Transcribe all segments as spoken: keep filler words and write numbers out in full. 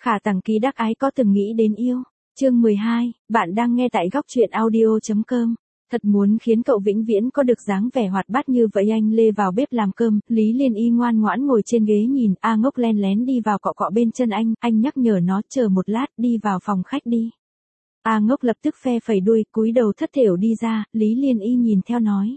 Khả Tằng Ký Đắc Ái có từng nghĩ đến yêu. Chương mười hai, bạn đang nghe tại góc truyện audio chấm com. Thật muốn khiến cậu vĩnh viễn có được dáng vẻ hoạt bát như vậy. Anh Lê vào bếp làm cơm, Lý Liên Y ngoan ngoãn ngồi trên ghế nhìn A Ngốc len lén đi vào cọ cọ bên chân anh, anh nhắc nhở nó chờ một lát, đi vào phòng khách đi. A Ngốc lập tức phe phẩy đuôi, cúi đầu thất thểu đi ra, Lý Liên Y nhìn theo nói.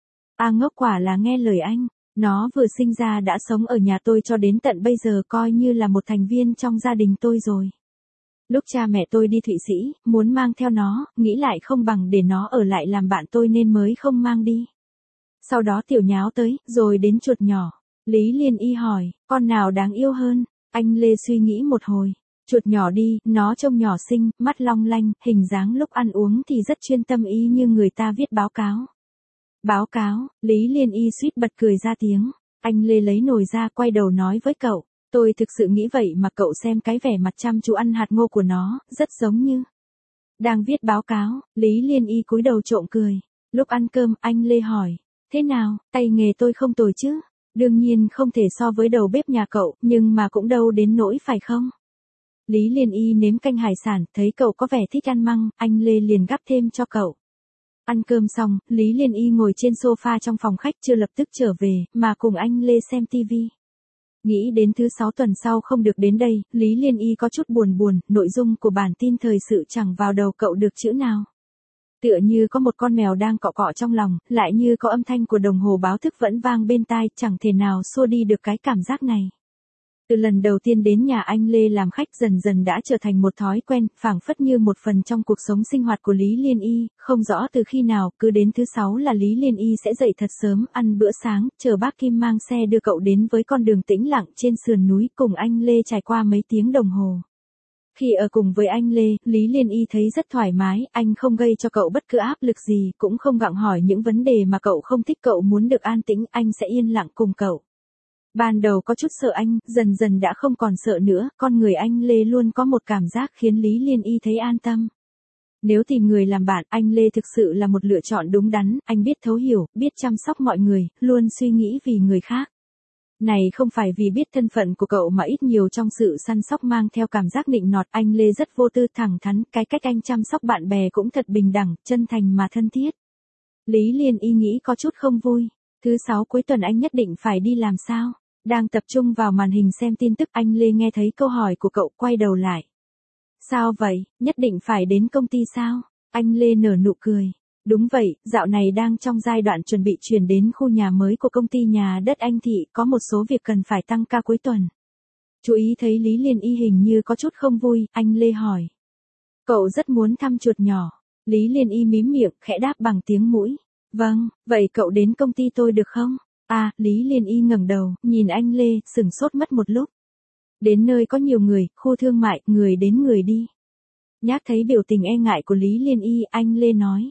A Ngốc quả là nghe lời anh, nó vừa sinh ra đã sống ở nhà tôi cho đến tận bây giờ, coi như là một thành viên trong gia đình tôi rồi. Lúc cha mẹ tôi đi Thụy Sĩ, muốn mang theo nó, nghĩ lại không bằng để nó ở lại làm bạn tôi nên mới không mang đi. Sau đó tiểu nháo tới, rồi đến chuột nhỏ. Lý Liên Y hỏi, con nào đáng yêu hơn? Anh Lê suy nghĩ một hồi. Chuột nhỏ đi, nó trông nhỏ xinh, mắt long lanh, hình dáng lúc ăn uống thì rất chuyên tâm y như người ta viết báo cáo. Báo cáo, Lý Liên Y suýt bật cười ra tiếng. Anh Lê lấy nồi ra, quay đầu nói với cậu. Tôi thực sự nghĩ vậy mà cậu xem cái vẻ mặt chăm chú ăn hạt ngô của nó, rất giống như đang viết báo cáo. Lý Liên Y cúi đầu trộm cười. Lúc ăn cơm, anh Lê hỏi, thế nào, tay nghề tôi không tồi chứ? Đương nhiên không thể so với đầu bếp nhà cậu, nhưng mà cũng đâu đến nỗi phải không? Lý Liên Y nếm canh hải sản, thấy cậu có vẻ thích ăn măng, anh Lê liền gắp thêm cho cậu. Ăn cơm xong, Lý Liên Y ngồi trên sofa trong phòng khách, chưa lập tức trở về, mà cùng anh Lê xem tivi. Nghĩ đến thứ sáu tuần sau không được đến đây, Lý Liên Y có chút buồn buồn, nội dung của bản tin thời sự chẳng vào đầu cậu được chữ nào. Tựa như có một con mèo đang cọ cọ trong lòng, lại như có âm thanh của đồng hồ báo thức vẫn vang bên tai, chẳng thể nào xua đi được cái cảm giác này. Từ lần đầu tiên đến nhà anh Lê làm khách dần dần đã trở thành một thói quen, phảng phất như một phần trong cuộc sống sinh hoạt của Lý Liên Y, không rõ từ khi nào, cứ đến thứ sáu là Lý Liên Y sẽ dậy thật sớm, ăn bữa sáng, chờ bác Kim mang xe đưa cậu đến với con đường tĩnh lặng trên sườn núi, cùng anh Lê trải qua mấy tiếng đồng hồ. Khi ở cùng với anh Lê, Lý Liên Y thấy rất thoải mái, anh không gây cho cậu bất cứ áp lực gì, cũng không gặng hỏi những vấn đề mà cậu không thích, cậu muốn được an tĩnh, anh sẽ yên lặng cùng cậu. Ban đầu có chút sợ anh, dần dần đã không còn sợ nữa, con người anh Lê luôn có một cảm giác khiến Lý Liên Y thấy an tâm. Nếu tìm người làm bạn, anh Lê thực sự là một lựa chọn đúng đắn, anh biết thấu hiểu, biết chăm sóc mọi người, luôn suy nghĩ vì người khác. Này không phải vì biết thân phận của cậu mà ít nhiều trong sự săn sóc mang theo cảm giác nịnh nọt, anh Lê rất vô tư thẳng thắn, cái cách anh chăm sóc bạn bè cũng thật bình đẳng, chân thành mà thân thiết. Lý Liên Y nghĩ có chút không vui, thứ sáu cuối tuần anh nhất định phải đi làm sao? Đang tập trung vào màn hình xem tin tức, anh Lê nghe thấy câu hỏi của cậu, quay đầu lại. Sao vậy, nhất định phải đến công ty sao? Anh Lê nở nụ cười. Đúng vậy, dạo này đang trong giai đoạn chuẩn bị chuyển đến khu nhà mới của công ty nhà đất anh Thị, có một số việc cần phải tăng ca cuối tuần. Chú ý thấy Lý Liên Y hình như có chút không vui, anh Lê hỏi. Cậu rất muốn thăm chuột nhỏ. Lý Liên Y mím miệng, khẽ đáp bằng tiếng mũi. Vâng, vậy cậu đến công ty tôi được không? À, Lý Liên Y ngẩng đầu, nhìn anh Lê, sửng sốt mất một lúc. Đến nơi có nhiều người, khu thương mại, người đến người đi. Nhác thấy biểu tình e ngại của Lý Liên Y, anh Lê nói.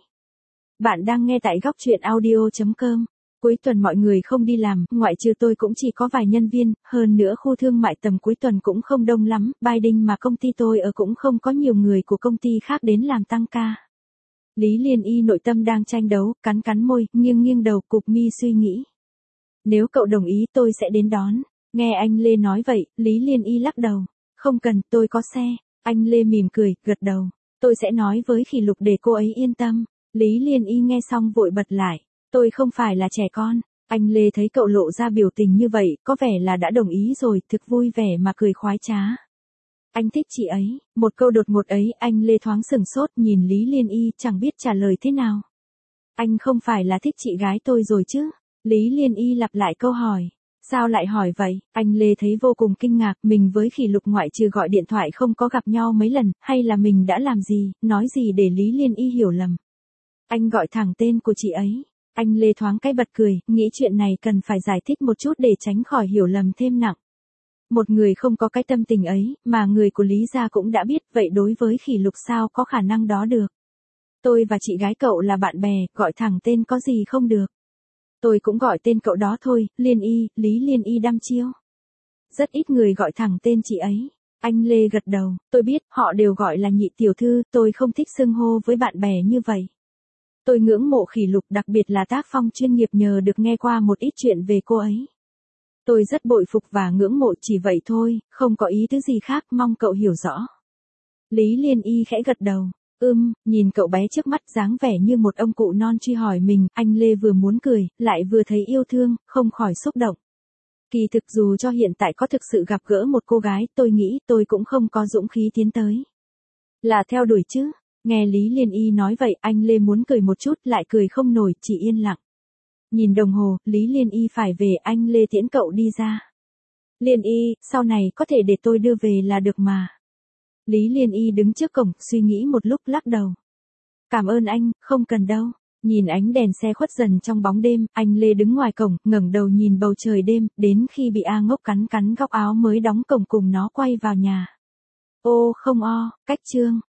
Bạn đang nghe tại góc truyện audio chấm com. Cuối tuần mọi người không đi làm, ngoại trừ tôi cũng chỉ có vài nhân viên, hơn nữa khu thương mại tầm cuối tuần cũng không đông lắm, Biden mà công ty tôi ở cũng không có nhiều người của công ty khác đến làm tăng ca. Lý Liên Y nội tâm đang tranh đấu, cắn cắn môi, nghiêng nghiêng đầu, cụp mi suy nghĩ. Nếu cậu đồng ý tôi sẽ đến đón. Nghe anh Lê nói vậy, Lý Liên Y lắc đầu. Không cần, tôi có xe. Anh Lê mỉm cười, gật đầu. Tôi sẽ nói với Khỉ Lục để cô ấy yên tâm. Lý Liên Y nghe xong vội bật lại. Tôi không phải là trẻ con. Anh Lê thấy cậu lộ ra biểu tình như vậy, có vẻ là đã đồng ý rồi, thực vui vẻ mà cười khoái trá. Anh thích chị ấy. Một câu đột ngột ấy, anh Lê thoáng sửng sốt nhìn Lý Liên Y, chẳng biết trả lời thế nào. Anh không phải là thích chị gái tôi rồi chứ? Lý Liên Y lặp lại câu hỏi. Sao lại hỏi vậy? Anh Lê thấy vô cùng kinh ngạc, mình với Khỉ Lục ngoại trừ gọi điện thoại không có gặp nhau mấy lần, hay là mình đã làm gì, nói gì để Lý Liên Y hiểu lầm. Anh gọi thẳng tên của chị ấy. Anh Lê thoáng cái bật cười, nghĩ chuyện này cần phải giải thích một chút để tránh khỏi hiểu lầm thêm nặng. Một người không có cái tâm tình ấy, mà người của Lý gia cũng đã biết, vậy đối với Khỉ Lục sao có khả năng đó được. Tôi và chị gái cậu là bạn bè, gọi thẳng tên có gì không được. Tôi cũng gọi tên cậu đó thôi, Liên Y, Lý Liên Y đăm chiêu. Rất ít người gọi thẳng tên chị ấy. Anh Lê gật đầu, tôi biết, họ đều gọi là nhị tiểu thư, tôi không thích xưng hô với bạn bè như vậy. Tôi ngưỡng mộ Khỉ Lục, đặc biệt là tác phong chuyên nghiệp, nhờ được nghe qua một ít chuyện về cô ấy. Tôi rất bội phục và ngưỡng mộ chỉ vậy thôi, không có ý tứ gì khác, mong cậu hiểu rõ. Lý Liên Y khẽ gật đầu. Ưm, nhìn cậu bé trước mắt dáng vẻ như một ông cụ non truy hỏi mình, anh Lê vừa muốn cười, lại vừa thấy yêu thương, không khỏi xúc động. Kỳ thực dù cho hiện tại có thực sự gặp gỡ một cô gái, tôi nghĩ tôi cũng không có dũng khí tiến tới. Là theo đuổi chứ. Nghe Lý Liên Y nói vậy, anh Lê muốn cười một chút, lại cười không nổi, chỉ yên lặng. Nhìn đồng hồ, Lý Liên Y phải về, anh Lê tiễn cậu đi ra. Liên Y, sau này có thể để tôi đưa về là được mà. Lý Liên Y đứng trước cổng, suy nghĩ một lúc lắc đầu. Cảm ơn anh, không cần đâu. Nhìn ánh đèn xe khuất dần trong bóng đêm, anh Lê đứng ngoài cổng, ngẩng đầu nhìn bầu trời đêm, đến khi bị A Ngốc cắn cắn góc áo mới đóng cổng cùng nó quay vào nhà. Ô không o, cách chương.